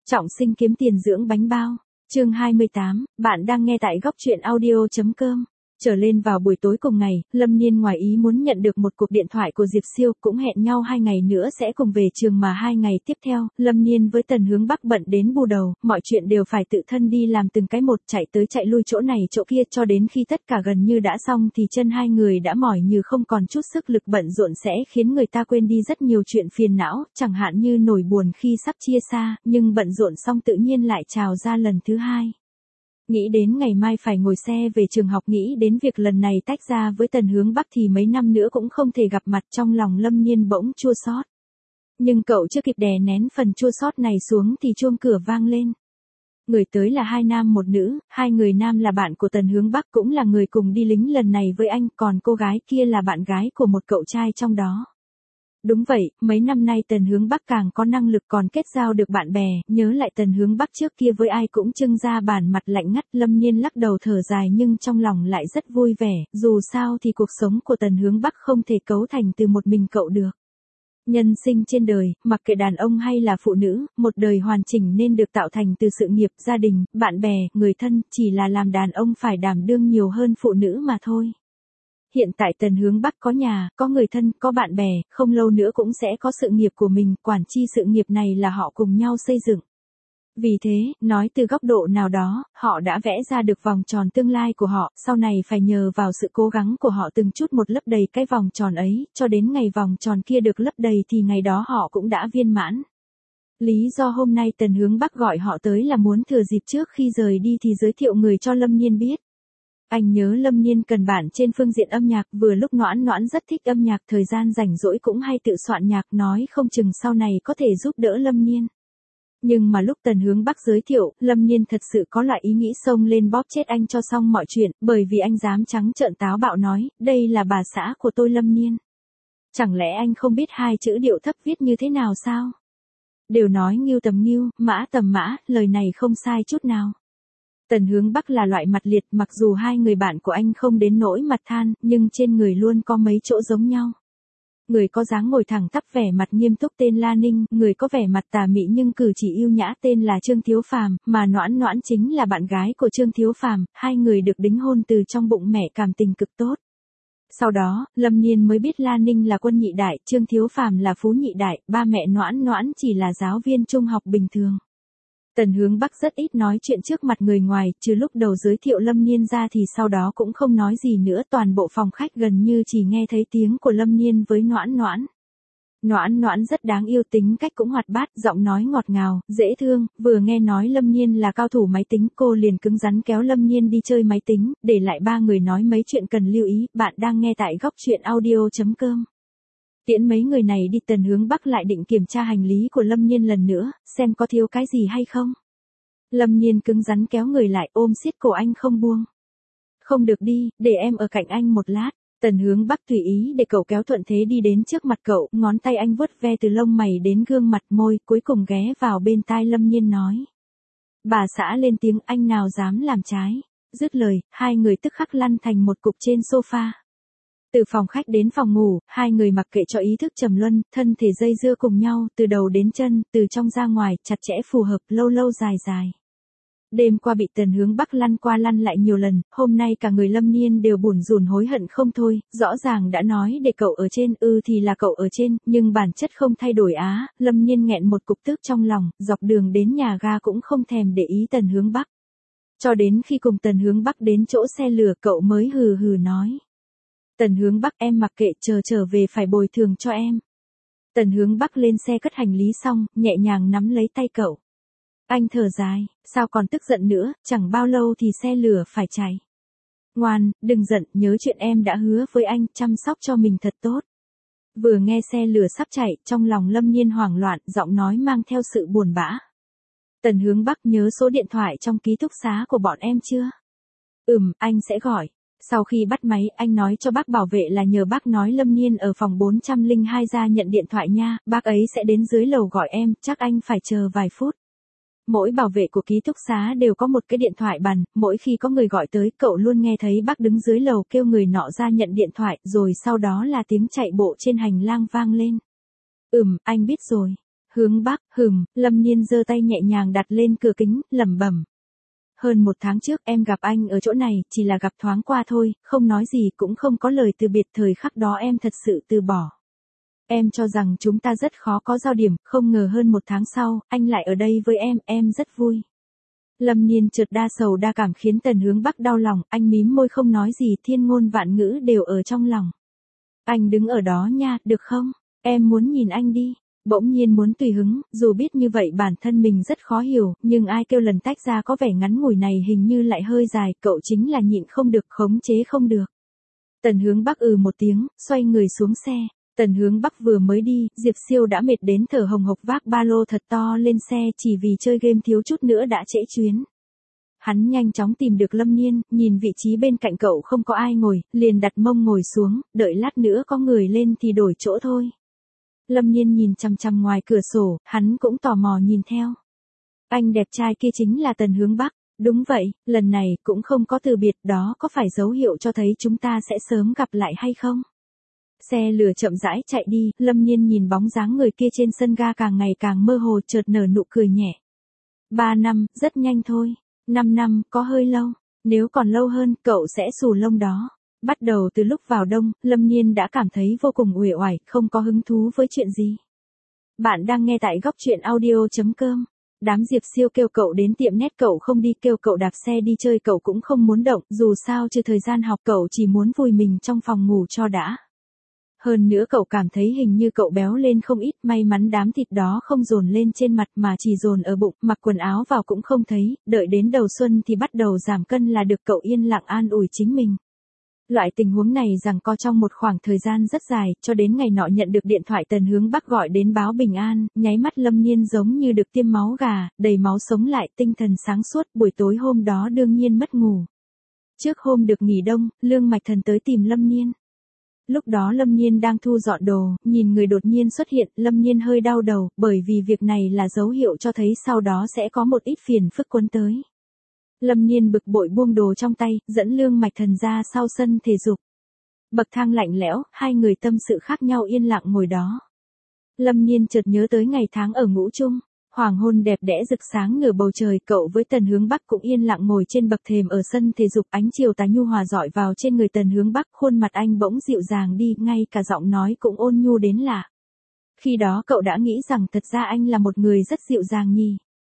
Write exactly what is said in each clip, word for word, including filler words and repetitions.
Trọng sinh kiếm tiền dưỡng bánh bao. Chương hai mươi tám, bạn đang nghe tại góc truyện audio.com. Trở lên vào buổi tối cùng ngày, Lâm Niên ngoài ý muốn nhận được một cuộc điện thoại của Diệp Siêu, cũng hẹn nhau hai ngày nữa sẽ cùng về trường mà hai ngày tiếp theo, Lâm Niên với Tần Hướng Bắc bận đến bù đầu, mọi chuyện đều phải tự thân đi làm từng cái một, chạy tới chạy lui chỗ này chỗ kia, cho đến khi tất cả gần như đã xong thì chân hai người đã mỏi như không còn chút sức lực. Bận rộn sẽ khiến người ta quên đi rất nhiều chuyện phiền não, chẳng hạn như nỗi buồn khi sắp chia xa, nhưng bận rộn xong tự nhiên lại trào ra lần thứ hai. Nghĩ đến ngày mai phải ngồi xe về trường học, nghĩ đến việc lần này tách ra với Tần Hướng Bắc thì mấy năm nữa cũng không thể gặp mặt, trong lòng Lâm Niên bỗng chua xót. Nhưng cậu chưa kịp đè nén phần chua xót này xuống thì chuông cửa vang lên. Người tới là hai nam một nữ, hai người nam là bạn của Tần Hướng Bắc, cũng là người cùng đi lính lần này với anh, còn cô gái kia là bạn gái của một cậu trai trong đó. Đúng vậy, mấy năm nay Tần Hướng Bắc càng có năng lực còn kết giao được bạn bè, nhớ lại Tần Hướng Bắc trước kia với ai cũng trưng ra bản mặt lạnh ngắt, Lâm Niên lắc đầu thở dài nhưng trong lòng lại rất vui vẻ, dù sao thì cuộc sống của Tần Hướng Bắc không thể cấu thành từ một mình cậu được. Nhân sinh trên đời, mặc kệ đàn ông hay là phụ nữ, một đời hoàn chỉnh nên được tạo thành từ sự nghiệp, gia đình, bạn bè, người thân, chỉ là làm đàn ông phải đảm đương nhiều hơn phụ nữ mà thôi. Hiện tại Tần Hướng Bắc có nhà, có người thân, có bạn bè, không lâu nữa cũng sẽ có sự nghiệp của mình, quản chi sự nghiệp này là họ cùng nhau xây dựng. Vì thế, nói từ góc độ nào đó, họ đã vẽ ra được vòng tròn tương lai của họ, sau này phải nhờ vào sự cố gắng của họ từng chút một lấp đầy cái vòng tròn ấy, cho đến ngày vòng tròn kia được lấp đầy thì ngày đó họ cũng đã viên mãn. Lý do hôm nay Tần Hướng Bắc gọi họ tới là muốn thừa dịp trước khi rời đi thì giới thiệu người cho Lâm Niên biết. Anh nhớ Lâm Niên cần bạn trên phương diện âm nhạc, vừa lúc Noãn Noãn rất thích âm nhạc, thời gian rảnh rỗi cũng hay tự soạn nhạc, nói không chừng sau này có thể giúp đỡ Lâm Niên. Nhưng mà lúc Tần Hướng Bắc giới thiệu, Lâm Niên thật sự có loại ý nghĩ xông lên bóp chết anh cho xong mọi chuyện, bởi vì anh dám trắng trợn táo bạo nói, đây là bà xã của tôi Lâm Niên. Chẳng lẽ anh không biết hai chữ điệu thấp viết như thế nào sao? Đều nói ngưu tầm ngưu, mã tầm mã, lời này không sai chút nào. Tần Hướng Bắc là loại mặt liệt, mặc dù hai người bạn của anh không đến nỗi mặt than, nhưng trên người luôn có mấy chỗ giống nhau. Người có dáng ngồi thẳng tắp vẻ mặt nghiêm túc tên La Ninh, người có vẻ mặt tà mị nhưng cử chỉ yêu nhã tên là Trương Thiếu Phàm, mà Noãn Noãn chính là bạn gái của Trương Thiếu Phàm, hai người được đính hôn từ trong bụng mẹ, cảm tình cực tốt. Sau đó, Lâm Niên mới biết La Ninh là quân nhị đại, Trương Thiếu Phàm là phú nhị đại, ba mẹ Noãn Noãn chỉ là giáo viên trung học bình thường. Tần Hướng Bắc rất ít nói chuyện trước mặt người ngoài, trừ lúc đầu giới thiệu Lâm Niên ra thì sau đó cũng không nói gì nữa, toàn bộ phòng khách gần như chỉ nghe thấy tiếng của Lâm Niên với Noãn Noãn. Noãn Noãn rất đáng yêu, tính cách cũng hoạt bát, giọng nói ngọt ngào, dễ thương, vừa nghe nói Lâm Niên là cao thủ máy tính, cô liền cứng rắn kéo Lâm Niên đi chơi máy tính, để lại ba người nói mấy chuyện cần lưu ý. Bạn đang nghe tại góc truyện audio.com. Tiễn mấy người này đi, Tần Hướng Bắc lại định kiểm tra hành lý của Lâm Niên lần nữa, xem có thiếu cái gì hay không. Lâm Niên cứng rắn kéo người lại, ôm siết cổ anh không buông. Không được đi, để em ở cạnh anh một lát. Tần Hướng Bắc tùy ý để cậu kéo, thuận thế đi đến trước mặt cậu, ngón tay anh vuốt ve từ lông mày đến gương mặt, môi, cuối cùng ghé vào bên tai Lâm Niên nói. Bà xã lên tiếng, anh nào dám làm trái. Dứt lời, hai người tức khắc lăn thành một cục trên sofa. Từ phòng khách đến phòng ngủ, hai người mặc kệ cho ý thức trầm luân, thân thể dây dưa cùng nhau, từ đầu đến chân, từ trong ra ngoài, chặt chẽ phù hợp, lâu lâu dài dài. Đêm qua bị Tần Hướng Bắc lăn qua lăn lại nhiều lần, hôm nay cả người Lâm Niên đều bủn rủn hối hận không thôi, rõ ràng đã nói để cậu ở trên, ư ừ thì là cậu ở trên, nhưng bản chất không thay đổi á. Lâm Niên nghẹn một cục tức trong lòng, dọc đường đến nhà ga cũng không thèm để ý Tần Hướng Bắc. Cho đến khi cùng Tần Hướng Bắc đến chỗ xe lửa, cậu mới hừ hừ nói. Tần Hướng Bắc, em mặc kệ, chờ trở về phải bồi thường cho em. Tần Hướng Bắc lên xe cất hành lý xong, nhẹ nhàng nắm lấy tay cậu. Anh thở dài, sao còn tức giận nữa, chẳng bao lâu thì xe lửa phải chạy. Ngoan, đừng giận, nhớ chuyện em đã hứa với anh, chăm sóc cho mình thật tốt. Vừa nghe xe lửa sắp chạy, trong lòng Lâm Niên hoảng loạn, giọng nói mang theo sự buồn bã. Tần Hướng Bắc, nhớ số điện thoại trong ký túc xá của bọn em chưa? Ừm, anh sẽ gọi. Sau khi bắt máy, anh nói cho bác bảo vệ là nhờ bác nói Lâm Niên ở phòng bốn trăm lẻ hai ra nhận điện thoại nha, bác ấy sẽ đến dưới lầu gọi em, chắc anh phải chờ vài phút. Mỗi bảo vệ của ký túc xá đều có một cái điện thoại bàn, mỗi khi có người gọi tới, cậu luôn nghe thấy bác đứng dưới lầu kêu người nọ ra nhận điện thoại, rồi sau đó là tiếng chạy bộ trên hành lang vang lên. Ừm, anh biết rồi. Hướng Bắc, hừm, Lâm Niên giơ tay nhẹ nhàng đặt lên cửa kính, lẩm bẩm. Hơn một tháng trước em gặp anh ở chỗ này, chỉ là gặp thoáng qua thôi, không nói gì cũng không có lời từ biệt, thời khắc đó em thật sự từ bỏ. Em cho rằng chúng ta rất khó có giao điểm, không ngờ hơn một tháng sau, anh lại ở đây với em, em rất vui. Lâm Niên chợt đa sầu đa cảm khiến Tần Hướng Bắc đau lòng, anh mím môi không nói gì, thiên ngôn vạn ngữ đều ở trong lòng. Anh đứng ở đó nha, được không? Em muốn nhìn anh đi. Bỗng nhiên muốn tùy hứng, dù biết như vậy bản thân mình rất khó hiểu, nhưng ai kêu lần tách ra có vẻ ngắn ngủi này hình như lại hơi dài, cậu chính là nhịn không được, khống chế không được. Tần Hướng Bắc ừ một tiếng, xoay người xuống xe. Tần Hướng Bắc vừa mới đi, Diệp Siêu đã mệt đến thở hồng hộc vác ba lô thật to lên xe, chỉ vì chơi game thiếu chút nữa đã trễ chuyến. Hắn nhanh chóng tìm được Lâm Niên, nhìn vị trí bên cạnh cậu không có ai ngồi, liền đặt mông ngồi xuống, đợi lát nữa có người lên thì đổi chỗ thôi. Lâm Niên nhìn chằm chằm ngoài cửa sổ, hắn cũng tò mò nhìn theo. Anh đẹp trai kia chính là Tần Hướng Bắc. Đúng vậy, lần này cũng không có từ biệt, đó có phải dấu hiệu cho thấy chúng ta sẽ sớm gặp lại hay không? Xe lửa chậm rãi chạy đi, Lâm Niên nhìn bóng dáng người kia trên sân ga càng ngày càng mơ hồ, chợt nở nụ cười nhẹ. Ba năm, rất nhanh thôi. Năm năm, có hơi lâu. Nếu còn lâu hơn, cậu sẽ xù lông đó. Bắt đầu từ lúc vào đông, Lâm Niên đã cảm thấy vô cùng uể oải, không có hứng thú với chuyện gì. Bạn đang nghe tại góc truyện audio chấm com. Đám Diệp Siêu kêu cậu đến tiệm nét cậu không đi, kêu cậu đạp xe đi chơi cậu cũng không muốn động, dù sao trừ thời gian học cậu chỉ muốn vùi mình trong phòng ngủ cho đã. Hơn nữa cậu cảm thấy hình như cậu béo lên không ít, may mắn đám thịt đó không dồn lên trên mặt mà chỉ dồn ở bụng, mặc quần áo vào cũng không thấy, đợi đến đầu xuân thì bắt đầu giảm cân là được, cậu yên lặng an ủi chính mình. Loại tình huống này giằng co trong một khoảng thời gian rất dài, cho đến ngày nọ nhận được điện thoại Tần Hướng Bắc gọi đến báo bình an, nháy mắt Lâm Niên giống như được tiêm máu gà, đầy máu sống lại, tinh thần sáng suốt, buổi tối hôm đó đương nhiên mất ngủ. Trước hôm được nghỉ đông, Lương Mạch Thần tới tìm Lâm Niên. Lúc đó Lâm Niên đang thu dọn đồ, nhìn người đột nhiên xuất hiện, Lâm Niên hơi đau đầu, bởi vì việc này là dấu hiệu cho thấy sau đó sẽ có một ít phiền phức quấn tới. Lâm Niên bực bội buông đồ trong tay, dẫn Lương Mạch Thần ra sau sân thể dục. Bậc thang lạnh lẽo, hai người tâm sự khác nhau yên lặng ngồi đó. Lâm Niên chợt nhớ tới ngày tháng ở ngũ chung, hoàng hôn đẹp đẽ rực sáng nửa bầu trời, cậu với Tần Hướng Bắc cũng yên lặng ngồi trên bậc thềm ở sân thể dục, ánh chiều tà nhu hòa rọi vào trên người Tần Hướng Bắc, khuôn mặt anh bỗng dịu dàng đi, ngay cả giọng nói cũng ôn nhu đến lạ. Khi đó cậu đã nghĩ rằng thật ra anh là một người rất dịu dàng nhỉ.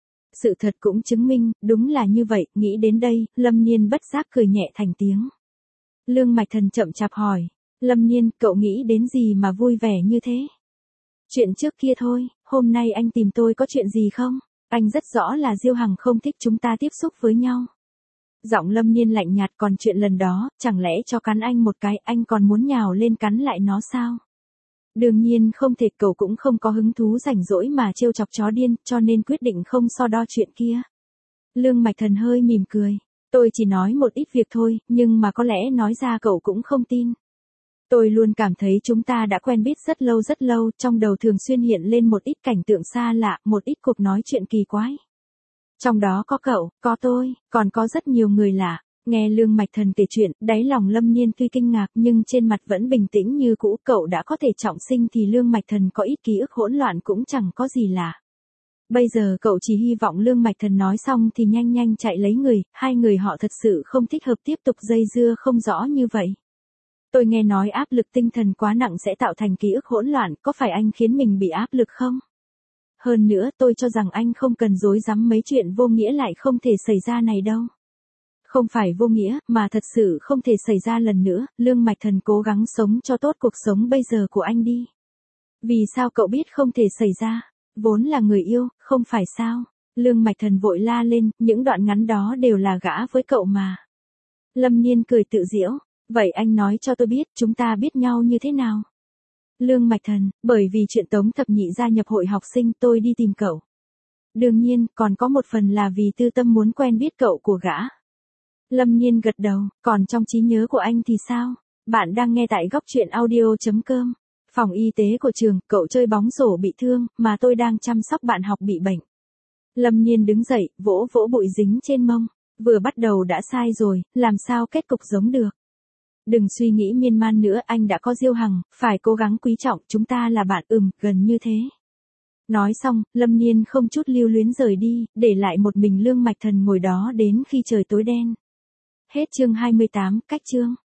Sự thật cũng chứng minh, đúng là như vậy, nghĩ đến đây, Lâm Niên bất giác cười nhẹ thành tiếng. Lương Mạch Thần chậm chạp hỏi, Lâm Niên, cậu nghĩ đến gì mà vui vẻ như thế? Chuyện trước kia thôi, hôm nay anh tìm tôi có chuyện gì không? Anh rất rõ là Diêu Hằng không thích chúng ta tiếp xúc với nhau. Giọng Lâm Niên lạnh nhạt, còn chuyện lần đó, chẳng lẽ cho cắn anh một cái, anh còn muốn nhào lên cắn lại nó sao? Đương nhiên không thể, cậu cũng không có hứng thú rảnh rỗi mà trêu chọc chó điên, cho nên quyết định không so đo chuyện kia. Lương Mạch Thần hơi mỉm cười. Tôi chỉ nói một ít việc thôi, nhưng mà có lẽ nói ra cậu cũng không tin. Tôi luôn cảm thấy chúng ta đã quen biết rất lâu rất lâu, trong đầu thường xuyên hiện lên một ít cảnh tượng xa lạ, một ít cuộc nói chuyện kỳ quái. Trong đó có cậu, có tôi, còn có rất nhiều người lạ. Nghe Lương Mạch Thần kể chuyện, đáy lòng Lâm Niên tuy kinh ngạc nhưng trên mặt vẫn bình tĩnh như cũ, cậu đã có thể trọng sinh thì Lương Mạch Thần có ít ký ức hỗn loạn cũng chẳng có gì lạ. Bây giờ cậu chỉ hy vọng Lương Mạch Thần nói xong thì nhanh nhanh chạy lấy người, hai người họ thật sự không thích hợp tiếp tục dây dưa không rõ như vậy. Tôi nghe nói áp lực tinh thần quá nặng sẽ tạo thành ký ức hỗn loạn, có phải anh khiến mình bị áp lực không? Hơn nữa tôi cho rằng anh không cần dối rắm mấy chuyện vô nghĩa lại không thể xảy ra này đâu. Không phải vô nghĩa, mà thật sự không thể xảy ra lần nữa, Lương Mạch Thần cố gắng sống cho tốt cuộc sống bây giờ của anh đi. Vì sao cậu biết không thể xảy ra? Vốn là người yêu, không phải sao? Lương Mạch Thần vội la lên, những đoạn ngắn đó đều là gã với cậu mà. Lâm Niên cười tự giễu, vậy anh nói cho tôi biết chúng ta biết nhau như thế nào? Lương Mạch Thần, bởi vì chuyện Tống Thập Nhị gia nhập hội học sinh tôi đi tìm cậu. Đương nhiên, còn có một phần là vì tư tâm muốn quen biết cậu của gã. Lâm Niên gật đầu, còn trong trí nhớ của anh thì sao? Bạn đang nghe tại góc truyện audio chấm com. Phòng y tế của trường, cậu chơi bóng rổ bị thương, mà tôi đang chăm sóc bạn học bị bệnh. Lâm Niên đứng dậy, vỗ vỗ bụi dính trên mông. Vừa bắt đầu đã sai rồi, làm sao kết cục giống được. Đừng suy nghĩ miên man nữa, anh đã có Diêu Hằng, phải cố gắng quý trọng, chúng ta là bạn, ừm, gần như thế. Nói xong, Lâm Niên không chút lưu luyến rời đi, để lại một mình Lương Mạch Thần ngồi đó đến khi trời tối đen. Hết chương hai mươi tám, cách chương.